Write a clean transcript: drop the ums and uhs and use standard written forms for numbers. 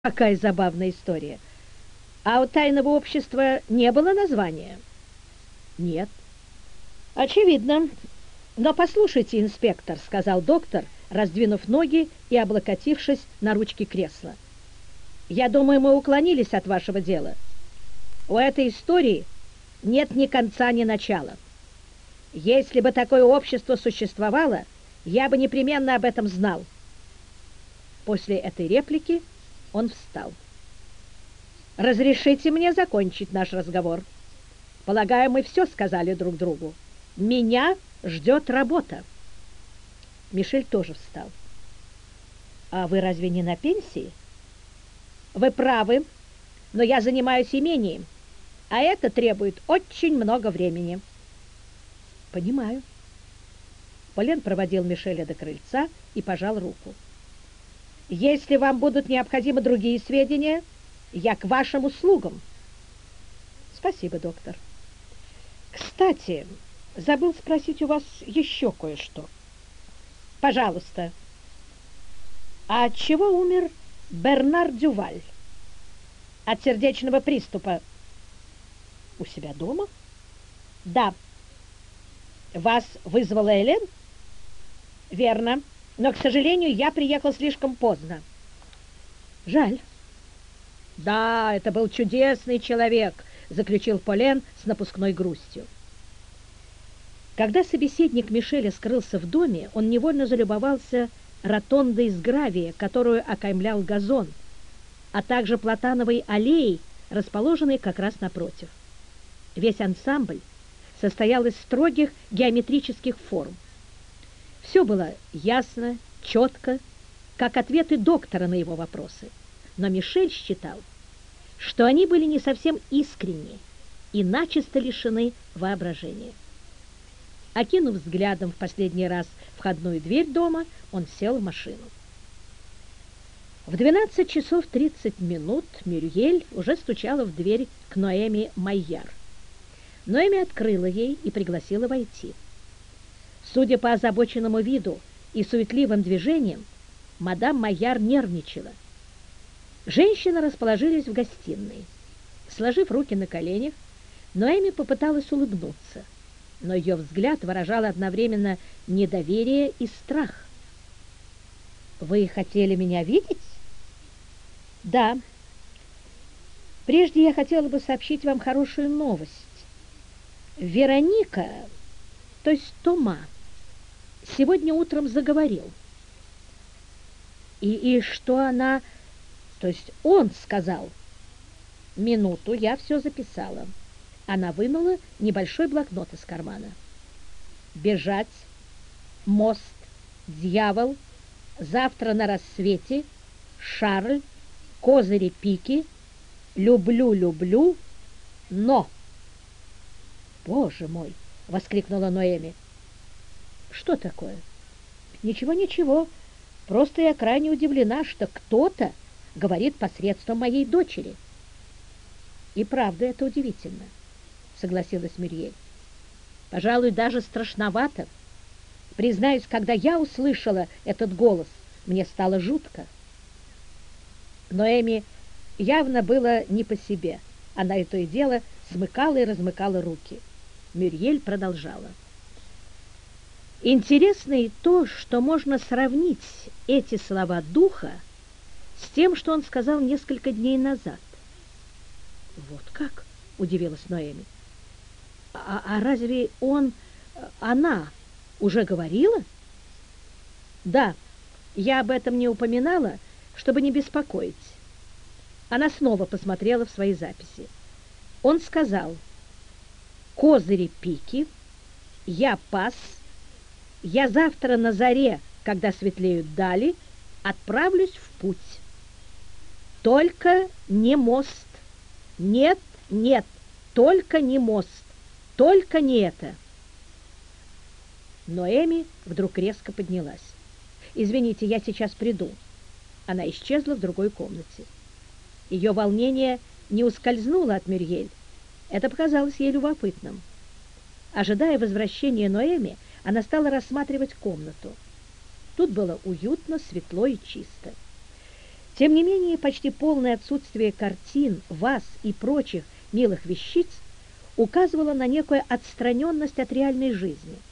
Какая забавная история. А у тайного общества не было названия? Нет. Очевидно. Но послушайте, инспектор, сказал доктор, раздвинув ноги и облокотившись на ручки кресла. Я думаю, мы уклонились от вашего дела. У этой истории нет ни конца, ни начала. Если бы такое общество существовало, я бы непременно об этом знал. После этой реплики он встал. «Разрешите мне закончить наш разговор. Полагаю, мы все сказали друг другу. Меня ждет работа». Мишель тоже встал. «А вы разве не на пенсии?» «Вы правы, но я занимаюсь имением, а это требует очень много времени». «Понимаю». Полен проводил Мишеля до крыльца и пожал руку. «Если вам будут необходимы другие сведения, я к вашим услугам». «Спасибо, доктор. Кстати, забыл спросить у вас еще кое-что». «Пожалуйста». «А от чего умер Бернар Дюваль?» «От сердечного приступа». «У себя дома?» «Да». «Вас вызвала Элен?» «Верно. Но, к сожалению, я приехал слишком поздно». «Жаль». «Да, это был чудесный человек», — заключил Полен с напускной грустью. Когда собеседник Мишеля скрылся в доме, он невольно залюбовался ротондой из гравия, которую окаймлял газон, а также платановой аллеей, расположенной как раз напротив. Весь ансамбль состоял из строгих геометрических форм. Все было ясно, четко, как ответы доктора на его вопросы. Но Мишель считал, что они были не совсем искренни и начисто лишены воображения. Окинув взглядом в последний раз входную дверь дома, он сел в машину. В 12 часов 30 минут Мюрьель уже стучала в дверь к Ноэми Майяр. Ноэми открыла ей и пригласила войти. Судя по озабоченному виду и суетливым движениям, мадам Майяр нервничала. Женщины расположились в гостиной. Сложив руки на коленях, Ноэми попыталась улыбнуться, но ее взгляд выражал одновременно недоверие и страх. «Вы хотели меня видеть?» «Да. Прежде я хотела бы сообщить вам хорошую новость. Вероника, то есть Тома, сегодня утром заговорил. И что она, то есть он сказал?» «Минуту, я все записала». Она вынула небольшой блокнот из кармана. «Бежать, мост, дьявол, завтра на рассвете, Шарль, козыри пики, люблю, люблю, но...» «Боже мой!» — воскликнула Ноэми. «Что такое?» «Ничего, ничего. Просто я крайне удивлена, что кто-то говорит посредством моей дочери». «И правда, это удивительно», — согласилась Мюрьель. «Пожалуй, даже страшновато. Признаюсь, когда я услышала этот голос, мне стало жутко». Ноэми явно было не по себе. Она и то и дело смыкала и размыкала руки. Мюрьель продолжала. «Интересно и то, что можно сравнить эти слова духа с тем, что он сказал несколько дней назад». «Вот как?» — удивилась Ноэми. «А разве она уже говорила?» «Да, я об этом не упоминала, чтобы не беспокоить». Она снова посмотрела в свои записи. Он сказал: «Козыри пики, я пас, я завтра на заре, когда светлеют дали, отправлюсь в путь. Только не мост. Нет, нет, только не мост, только не это». Ноэми вдруг резко поднялась. «Извините, я сейчас приду». Она исчезла в другой комнате. Ее волнение не ускользнуло от Мюрьель. Это показалось ей любопытным. Ожидая возвращения Ноэми, она стала рассматривать комнату. Тут было уютно, светло и чисто. Тем не менее, почти полное отсутствие картин, ваз и прочих милых вещиц указывало на некую отстраненность от реальной жизни.